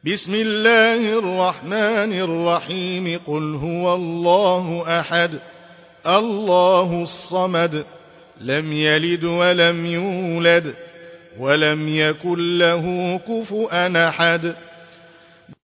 بسم الله الرحمن الرحيم قل هو الله أحد الله الصمد لم يلد ولم يولد ولم يكن له كفؤا أحد